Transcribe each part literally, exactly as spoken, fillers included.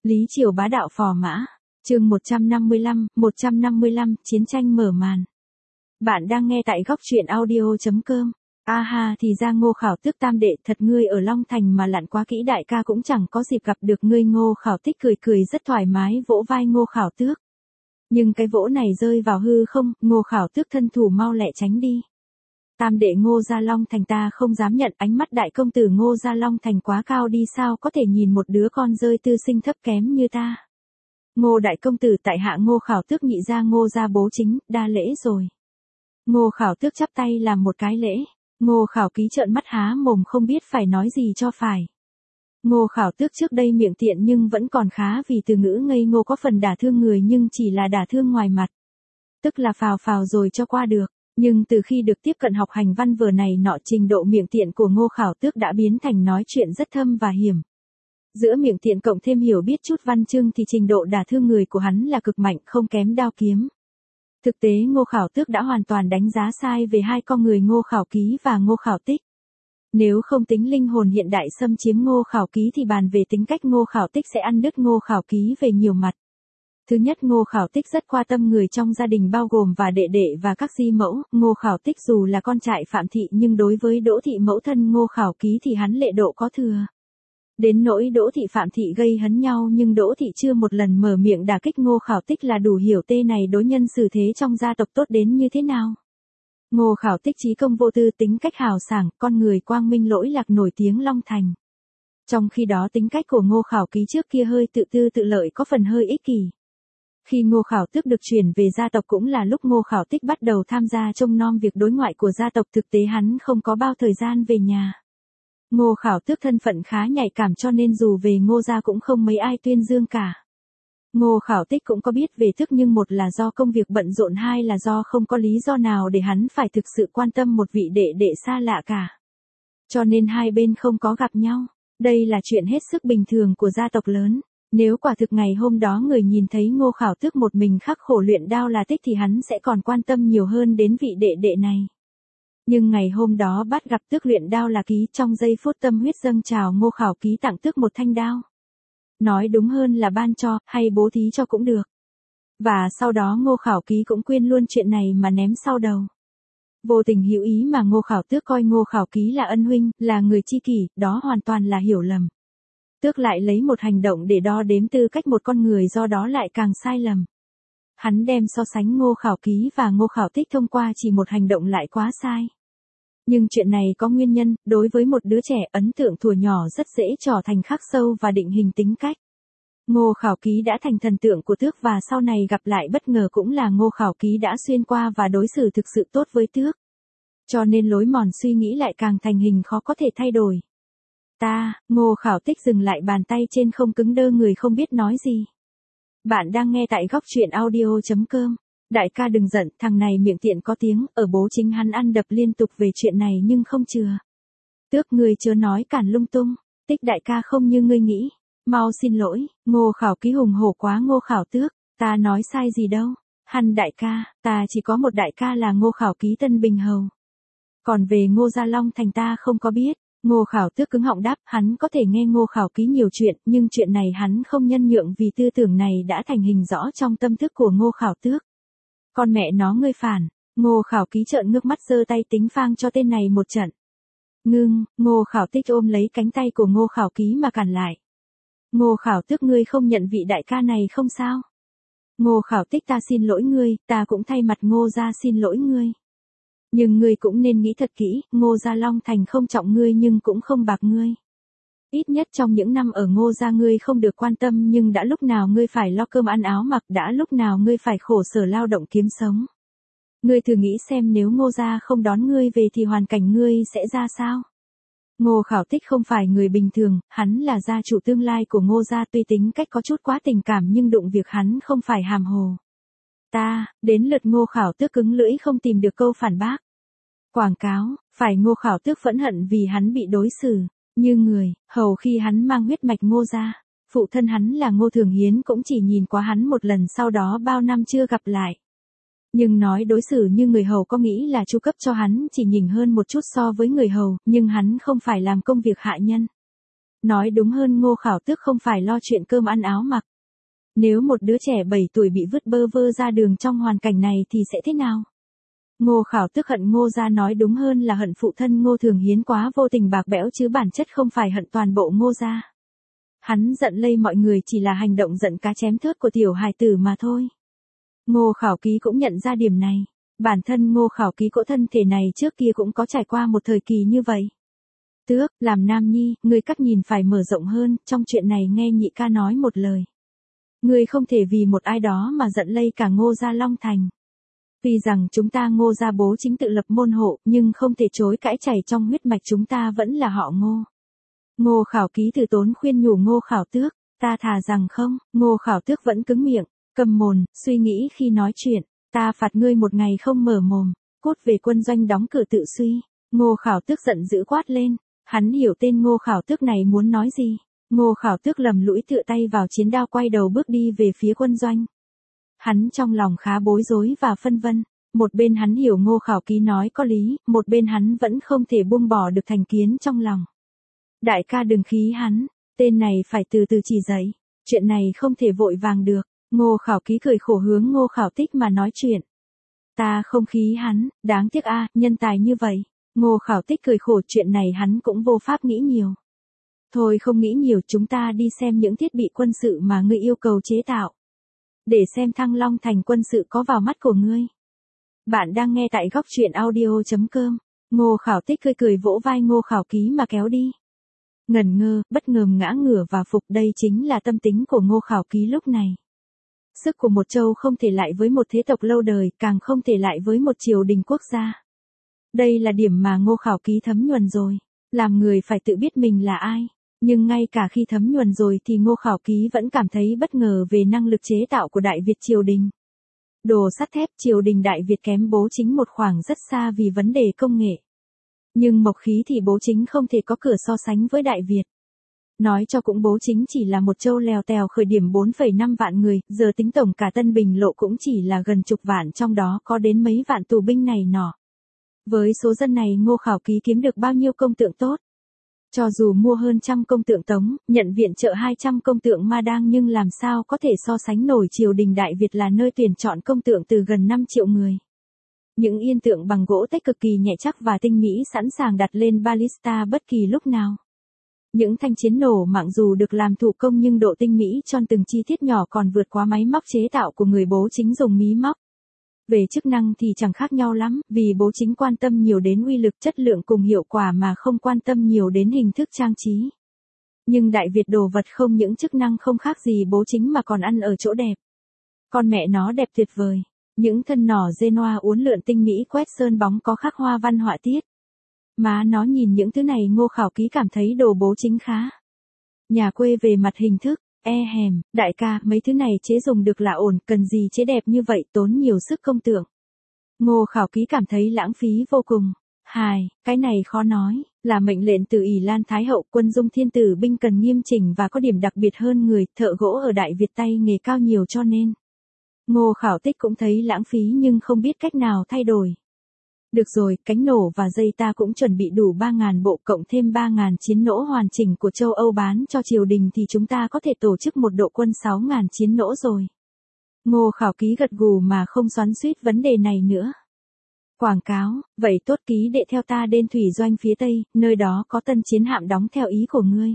Lý Triều bá đạo phò mã. Chương một trăm năm mươi lăm, một trăm năm mươi lăm, chiến tranh mở màn. Bạn đang nghe tại góc truyện audio chấm com. A ha, thì ra Ngô Khảo Tước tam đệ, thật ngươi ở Long Thành mà lặn quá kỹ, đại ca cũng chẳng có dịp gặp được ngươi. Ngô Khảo Tích cười cười rất thoải mái vỗ vai Ngô Khảo Tước. Nhưng cái vỗ này rơi vào hư không, Ngô Khảo Tước thân thủ mau lẹ tránh đi. Tam đệ Ngô gia Long Thành ta không dám nhận, ánh mắt đại công tử Ngô gia Long Thành quá cao đi, sao có thể nhìn một đứa con rơi tư sinh thấp kém như ta. Ngô đại công tử, tại hạ Ngô Khảo Tước nhị gia Ngô gia bố chính, đa lễ rồi. Ngô Khảo Tước chắp tay làm một cái lễ. Ngô Khảo Ký trợn mắt há mồm không biết phải nói gì cho phải. Ngô Khảo Tước trước đây miệng tiện nhưng vẫn còn khá, vì từ ngữ ngây ngô có phần đả thương người nhưng chỉ là đả thương ngoài mặt. Tức là phào phào rồi cho qua được. Nhưng từ khi được tiếp cận học hành văn vở này nọ, trình độ miệng tiện của Ngô Khảo Tước đã biến thành nói chuyện rất thâm và hiểm. Giữa miệng tiện cộng thêm hiểu biết chút văn chương thì trình độ đả thương người của hắn là cực mạnh, không kém đao kiếm. Thực tế Ngô Khảo Tước đã hoàn toàn đánh giá sai về hai con người Ngô Khảo Ký và Ngô Khảo Tích. Nếu không tính linh hồn hiện đại xâm chiếm Ngô Khảo Ký thì bàn về tính cách Ngô Khảo Tích sẽ ăn đứt Ngô Khảo Ký về nhiều mặt. Thứ nhất, Ngô Khảo Tích rất quan tâm người trong gia đình bao gồm và đệ đệ và các di mẫu. Ngô Khảo Tích dù là con trai Phạm Thị nhưng đối với Đỗ Thị mẫu thân Ngô Khảo Ký thì hắn lệ độ có thừa. Đến nỗi Đỗ Thị Phạm Thị gây hấn nhau nhưng Đỗ Thị chưa một lần mở miệng đả kích Ngô Khảo Tích, là đủ hiểu tê này đối nhân xử thế trong gia tộc tốt đến như thế nào. Ngô Khảo Tích trí công vô tư, tính cách hào sảng, con người quang minh lỗi lạc, nổi tiếng Long Thành. Trong khi đó tính cách của Ngô Khảo Ký trước kia hơi tự tư tự lợi, có phần hơi ích kỷ. Khi Ngô Khảo Tước được chuyển về gia tộc cũng là lúc Ngô Khảo Tích bắt đầu tham gia trông nom việc đối ngoại của gia tộc, thực tế hắn không có bao thời gian về nhà. Ngô Khảo Tước thân phận khá nhạy cảm cho nên dù về Ngô gia cũng không mấy ai tuyên dương cả. Ngô Khảo Tích cũng có biết về Tước nhưng một là do công việc bận rộn, hai là do không có lý do nào để hắn phải thực sự quan tâm một vị đệ đệ xa lạ cả. Cho nên hai bên không có gặp nhau. Đây là chuyện hết sức bình thường của gia tộc lớn. Nếu quả thực ngày hôm đó người nhìn thấy Ngô Khảo Tước một mình khắc khổ luyện đao là Tích thì hắn sẽ còn quan tâm nhiều hơn đến vị đệ đệ này. Nhưng ngày hôm đó bắt gặp Tước luyện đao là Ký, trong giây phút tâm huyết dâng trào Ngô Khảo Ký tặng Tước một thanh đao. Nói đúng hơn là ban cho, hay bố thí cho cũng được. Và sau đó Ngô Khảo Ký cũng quên luôn chuyện này mà ném sau đầu. Vô tình hữu ý mà Ngô Khảo Tước coi Ngô Khảo Ký là ân huynh, là người tri kỷ, đó hoàn toàn là hiểu lầm. Tước lại lấy một hành động để đo đếm tư cách một con người, do đó lại càng sai lầm. Hắn đem so sánh Ngô Khảo Ký và Ngô Khảo Tích thông qua chỉ một hành động lại quá sai. Nhưng chuyện này có nguyên nhân, đối với một đứa trẻ ấn tượng thuở nhỏ rất dễ trở thành khắc sâu và định hình tính cách. Ngô Khảo Ký đã thành thần tượng của Tước và sau này gặp lại bất ngờ cũng là Ngô Khảo Ký đã xuyên qua và đối xử thực sự tốt với Tước. Cho nên lối mòn suy nghĩ lại càng thành hình khó có thể thay đổi. Ta, Ngô Khảo Tích dừng lại bàn tay trên không, cứng đơ người không biết nói gì. Bạn đang nghe tại góc truyện audio chấm com. Đại ca đừng giận, thằng này miệng tiện có tiếng, ở bố chính hắn ăn đập liên tục về chuyện này nhưng không chừa. Tước ngươi chớ nói cản lung tung, Tích đại ca không như ngươi nghĩ. Mau xin lỗi. Ngô Khảo Ký hùng hổ quá. Ngô Khảo Tước, ta nói sai gì đâu. Hắn đại ca, ta chỉ có một đại ca là Ngô Khảo Ký Tân Bình Hầu. Còn về Ngô gia Long Thành ta không có biết. Ngô Khảo Tước cứng họng đáp, hắn có thể nghe Ngô Khảo Ký nhiều chuyện, nhưng chuyện này hắn không nhân nhượng vì tư tưởng này đã thành hình rõ trong tâm thức của Ngô Khảo Tước. Con mẹ nó ngươi phản. Ngô Khảo Ký trợn ngước mắt giơ tay tính phang cho tên này một trận. Ngưng. Ngô Khảo Tích ôm lấy cánh tay của Ngô Khảo Ký mà cản lại. Ngô Khảo Tước, ngươi không nhận vị đại ca này không sao? Ngô Khảo Tích, ta xin lỗi ngươi, ta cũng thay mặt Ngô gia xin lỗi ngươi. Nhưng ngươi cũng nên nghĩ thật kỹ, Ngô gia Long Thành không trọng ngươi nhưng cũng không bạc ngươi. Ít nhất trong những năm ở Ngô gia ngươi không được quan tâm, nhưng đã lúc nào ngươi phải lo cơm ăn áo mặc, đã lúc nào ngươi phải khổ sở lao động kiếm sống. Ngươi thử nghĩ xem nếu Ngô gia không đón ngươi về thì hoàn cảnh ngươi sẽ ra sao? Ngô Khảo Tích không phải người bình thường, hắn là gia chủ tương lai của Ngô gia, tuy tính cách có chút quá tình cảm nhưng đụng việc hắn không phải hàm hồ. Ta, đến lượt Ngô Khảo Tước cứng lưỡi không tìm được câu phản bác. Quảng cáo, phải Ngô Khảo Tước phẫn hận vì hắn bị đối xử như người hầu khi hắn mang huyết mạch Ngô gia. Phụ thân hắn là Ngô Thường Hiến cũng chỉ nhìn qua hắn một lần, sau đó bao năm chưa gặp lại. Nhưng nói đối xử như người hầu có nghĩ là chu cấp cho hắn chỉ nhỉnh hơn một chút so với người hầu, nhưng hắn không phải làm công việc hạ nhân. Nói đúng hơn Ngô Khảo Tước không phải lo chuyện cơm ăn áo mặc. Nếu một đứa trẻ bảy tuổi bị vứt bơ vơ ra đường trong hoàn cảnh này thì sẽ thế nào? Ngô Khảo Tước hận Ngô gia, nói đúng hơn là hận phụ thân Ngô Thường Hiến quá vô tình bạc bẽo chứ bản chất không phải hận toàn bộ Ngô gia. Hắn giận lây mọi người chỉ là hành động giận cá chém thớt của tiểu hài tử mà thôi. Ngô Khảo Ký cũng nhận ra điểm này. Bản thân Ngô Khảo Ký cỗ thân thể này trước kia cũng có trải qua một thời kỳ như vậy. Tước, làm nam nhi, ngươi cách nhìn phải mở rộng hơn, trong chuyện này nghe nhị ca nói một lời. Ngươi không thể vì một ai đó mà giận lây cả Ngô gia Long Thành. Tuy rằng chúng ta Ngô gia bố chính tự lập môn hộ, nhưng không thể chối cãi, chảy trong huyết mạch chúng ta vẫn là họ Ngô. Ngô Khảo Ký từ tốn khuyên nhủ Ngô Khảo Tước, ta thà rằng không. Ngô Khảo Tước vẫn cứng miệng, cầm mồm, suy nghĩ khi nói chuyện, ta phạt ngươi một ngày không mở mồm, cút về quân doanh đóng cửa tự suy. Ngô Khảo Tước giận dữ quát lên, hắn hiểu tên Ngô Khảo Tước này muốn nói gì. Ngô Khảo Tước lầm lũi tựa tay vào chiến đao, quay đầu bước đi về phía quân doanh. Hắn trong lòng khá bối rối và phân vân, một bên hắn hiểu Ngô Khảo Ký nói có lý, một bên hắn vẫn không thể buông bỏ được thành kiến trong lòng. Đại ca đừng khí hắn, tên này phải từ từ chỉ dạy, chuyện này không thể vội vàng được. Ngô Khảo Ký cười khổ hướng Ngô Khảo Tích mà nói chuyện. Ta không khí hắn, đáng tiếc a, nhân tài như vậy. Ngô Khảo Tích cười khổ, chuyện này hắn cũng vô pháp nghĩ nhiều. Thôi không nghĩ nhiều, chúng ta đi xem những thiết bị quân sự mà ngươi yêu cầu chế tạo. Để xem Thăng Long Thành quân sự có vào mắt của ngươi. Bạn đang nghe tại góc truyện audio chấm com. Ngô Khảo Tích cười cười vỗ vai Ngô Khảo Ký mà kéo đi. Ngẩn ngơ, bất ngờ ngã ngửa và phục, đây chính là tâm tính của Ngô Khảo Ký lúc này. Sức của một châu không thể lại với một thế tộc lâu đời, càng không thể lại với một triều đình quốc gia. Đây là điểm mà Ngô Khảo Ký thấm nhuần rồi. Làm người phải tự biết mình là ai. Nhưng ngay cả khi thấm nhuần rồi thì Ngô Khảo Ký vẫn cảm thấy bất ngờ về năng lực chế tạo của Đại Việt triều đình. Đồ sắt thép triều đình Đại Việt kém bố chính một khoảng rất xa vì vấn đề công nghệ. Nhưng mộc khí thì bố chính không thể có cửa so sánh với Đại Việt. Nói cho cũng bố chính chỉ là một châu lèo tèo khởi điểm bốn phẩy năm vạn người, giờ tính tổng cả Tân Bình Lộ cũng chỉ là gần chục vạn, trong đó có đến mấy vạn tù binh này nọ. Với số dân này Ngô Khảo Ký kiếm được bao nhiêu công tượng tốt? Cho dù mua hơn trăm công tượng Tống, nhận viện trợ hai trăm công tượng Ma Đang, nhưng làm sao có thể so sánh nổi triều đình Đại Việt là nơi tuyển chọn công tượng từ gần năm triệu người. Những yên tượng bằng gỗ tách cực kỳ nhẹ chắc và tinh mỹ, sẵn sàng đặt lên ballista bất kỳ lúc nào. Những thanh chiến nổ mặc dù được làm thủ công nhưng độ tinh mỹ tròn từng chi tiết nhỏ còn vượt quá máy móc chế tạo của người bố chính dùng mí móc. Về chức năng thì chẳng khác nhau lắm, vì bố chính quan tâm nhiều đến uy lực, chất lượng cùng hiệu quả mà không quan tâm nhiều đến hình thức trang trí. Nhưng Đại Việt đồ vật không những chức năng không khác gì bố chính mà còn ăn ở chỗ đẹp. Con mẹ nó đẹp tuyệt vời. Những thân nỏ Genoa uốn lượn tinh mỹ quét sơn bóng có khắc hoa văn họa tiết. Má nó, nhìn những thứ này Ngô Khảo Ký cảm thấy đồ bố chính khá nhà quê về mặt hình thức. E hèm, đại ca, mấy thứ này chế dùng được là ổn, cần gì chế đẹp như vậy, tốn nhiều sức công tượng. Ngô Khảo Ký cảm thấy lãng phí vô cùng. Hài, cái này khó nói, là mệnh lệnh từ ỷ Lan Thái Hậu, quân dung thiên tử binh cần nghiêm chỉnh và có điểm đặc biệt hơn người, thợ gỗ ở Đại Việt tay nghề cao nhiều cho nên. Ngô Khảo Tích cũng thấy lãng phí nhưng không biết cách nào thay đổi. Được rồi, cánh nổ và dây ta cũng chuẩn bị đủ ba nghìn bộ, cộng thêm ba nghìn chiến nỗ hoàn chỉnh của châu Âu bán cho triều đình thì chúng ta có thể tổ chức một đội quân sáu nghìn chiến nỗ rồi. Ngô Khảo Ký gật gù mà không xoắn xuýt vấn đề này nữa. Quảng cáo, vậy tốt ký đệ theo ta đến thủy doanh phía Tây, nơi đó có tân chiến hạm đóng theo ý của ngươi.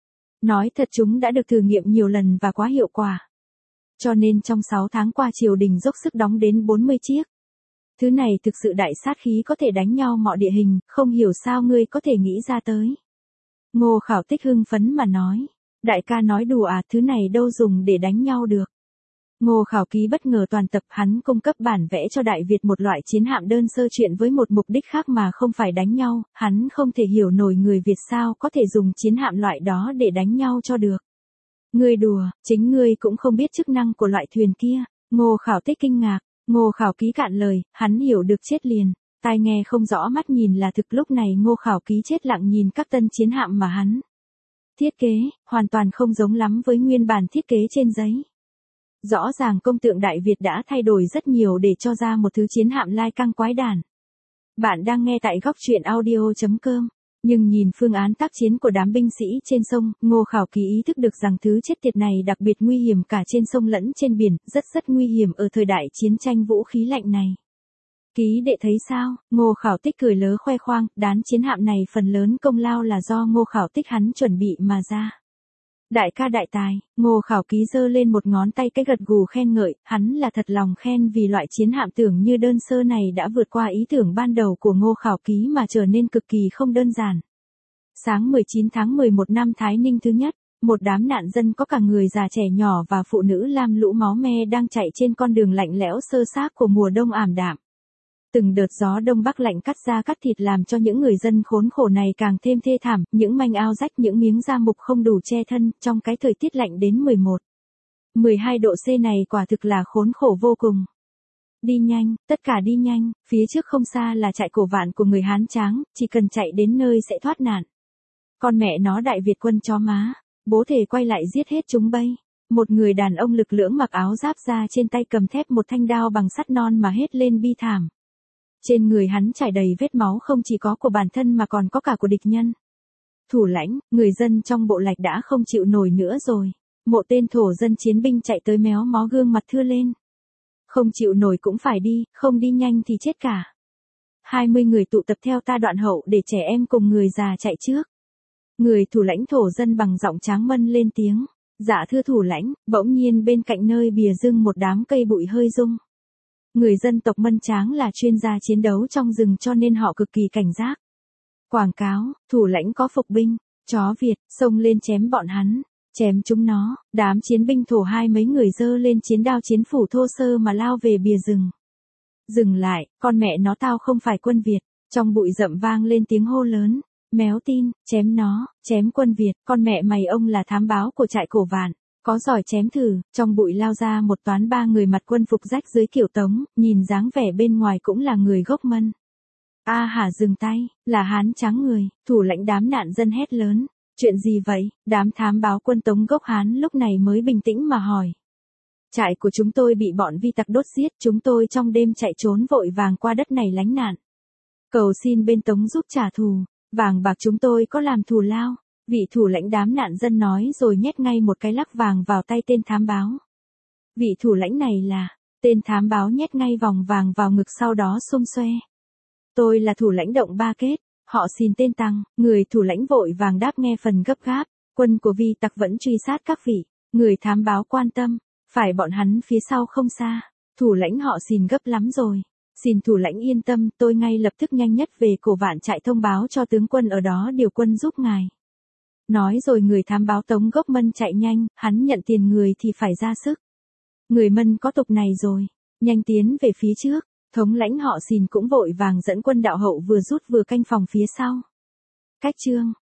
Nói thật chúng đã được thử nghiệm nhiều lần và quá hiệu quả. Cho nên trong sáu tháng qua triều đình dốc sức đóng đến bốn mươi chiếc. Thứ này thực sự đại sát khí, có thể đánh nhau mọi địa hình, không hiểu sao ngươi có thể nghĩ ra tới. Ngô Khảo Tích hưng phấn mà nói. Đại ca nói đùa à, thứ này đâu dùng để đánh nhau được. Ngô Khảo Ký bất ngờ toàn tập, hắn cung cấp bản vẽ cho Đại Việt một loại chiến hạm đơn sơ chuyện với một mục đích khác mà không phải đánh nhau, hắn không thể hiểu nổi người Việt sao có thể dùng chiến hạm loại đó để đánh nhau cho được. Ngươi đùa, chính ngươi cũng không biết chức năng của loại thuyền kia. Ngô Khảo Tích kinh ngạc. Ngô Khảo Ký cạn lời, hắn hiểu được chết liền. Tai nghe không rõ, mắt nhìn là thực. Lúc này Ngô Khảo Ký chết lặng nhìn các tân chiến hạm mà hắn thiết kế, hoàn toàn không giống lắm với nguyên bản thiết kế trên giấy. Rõ ràng công tượng Đại Việt đã thay đổi rất nhiều để cho ra một thứ chiến hạm lai căng quái đản. Bạn đang nghe tại góc truyện audio chấm com. Nhưng nhìn phương án tác chiến của đám binh sĩ trên sông, Ngô Khảo Ký ý thức được rằng thứ chết tiệt này đặc biệt nguy hiểm cả trên sông lẫn trên biển, rất rất nguy hiểm ở thời đại chiến tranh vũ khí lạnh này. Ký đệ thấy sao? Ngô Khảo Tích cười lớ khoe khoang, đán chiến hạm này phần lớn công lao là do Ngô Khảo Tích hắn chuẩn bị mà ra. Đại ca đại tài, Ngô Khảo Ký giơ lên một ngón tay cái gật gù khen ngợi, hắn là thật lòng khen vì loại chiến hạm tưởng như đơn sơ này đã vượt qua ý tưởng ban đầu của Ngô Khảo Ký mà trở nên cực kỳ không đơn giản. Sáng mười chín tháng mười một năm Thái Ninh thứ nhất, một đám nạn dân có cả người già trẻ nhỏ và phụ nữ lam lũ máu me đang chạy trên con đường lạnh lẽo sơ xác của mùa đông ảm đạm. Từng đợt gió đông bắc lạnh cắt da cắt thịt làm cho những người dân khốn khổ này càng thêm thê thảm, những manh áo rách, những miếng da mục không đủ che thân, trong cái thời tiết lạnh đến mười một, mười hai độ C này quả thực là khốn khổ vô cùng. Đi nhanh, tất cả đi nhanh, phía trước không xa là trại cổ vạn của người Hán Tráng, chỉ cần chạy đến nơi sẽ thoát nạn. Con mẹ nó Đại Việt quân chó má, bố thể quay lại giết hết chúng bay. Một người đàn ông lực lưỡng mặc áo giáp da trên tay cầm thép một thanh đao bằng sắt non mà hét lên bi thảm. Trên người hắn trải đầy vết máu không chỉ có của bản thân mà còn có cả của địch nhân. Thủ lãnh, người dân trong bộ lạch đã không chịu nổi nữa rồi. Một tên thổ dân chiến binh chạy tới méo mó gương mặt thưa lên. Không chịu nổi cũng phải đi, không đi nhanh thì chết cả. Hai mươi người tụ tập theo ta đoạn hậu để trẻ em cùng người già chạy trước. Người thủ lãnh thổ dân bằng giọng tráng mân lên tiếng. Dạ thưa thủ lãnh, bỗng nhiên bên cạnh nơi bìa rừng một đám cây bụi hơi rung. Người dân tộc Mân Tráng là chuyên gia chiến đấu trong rừng cho nên họ cực kỳ cảnh giác. Quảng cáo, thủ lãnh có phục binh, chó Việt, xông lên chém bọn hắn, chém chúng nó, đám chiến binh thổ hai mấy người dơ lên chiến đao chiến phủ thô sơ mà lao về bìa rừng. Dừng lại, con mẹ nó tao không phải quân Việt, trong bụi rậm vang lên tiếng hô lớn, méo tin, chém nó, chém quân Việt, con mẹ mày ông là thám báo của trại cổ vạn. Có giỏi chém thử, trong bụi lao ra một toán ba người mặc quân phục rách dưới kiểu Tống, nhìn dáng vẻ bên ngoài cũng là người gốc Mân. A hả dừng tay, là Hán Tráng người, thủ lãnh đám nạn dân hét lớn. Chuyện gì vậy? Đám thám báo quân Tống gốc Hán lúc này mới bình tĩnh mà hỏi. Trại của chúng tôi bị bọn vi tặc đốt giết, chúng tôi trong đêm chạy trốn vội vàng qua đất này lánh nạn. Cầu xin bên Tống giúp trả thù, vàng bạc chúng tôi có làm thù lao. Vị thủ lãnh đám nạn dân nói rồi nhét ngay một cái lắc vàng vào tay tên thám báo. Vị thủ lãnh này là, tên thám báo nhét ngay vòng vàng vào ngực sau đó xum xoe. Tôi là thủ lãnh động Ba Kết, họ xin tên Tăng, người thủ lãnh vội vàng đáp nghe phần gấp gáp, quân của vi tặc vẫn truy sát các vị, người thám báo quan tâm, phải bọn hắn phía sau không xa, thủ lãnh họ xin gấp lắm rồi. Xin thủ lãnh yên tâm, tôi ngay lập tức nhanh nhất về cổ vạn trại thông báo cho tướng quân ở đó điều quân giúp ngài. Nói rồi người thám báo Tống gốc Mân chạy nhanh, hắn nhận tiền người thì phải ra sức. Người Mân có tục này rồi, nhanh tiến về phía trước, thống lãnh họ Xìn cũng vội vàng dẫn quân đạo hậu vừa rút vừa canh phòng phía sau. Cách chương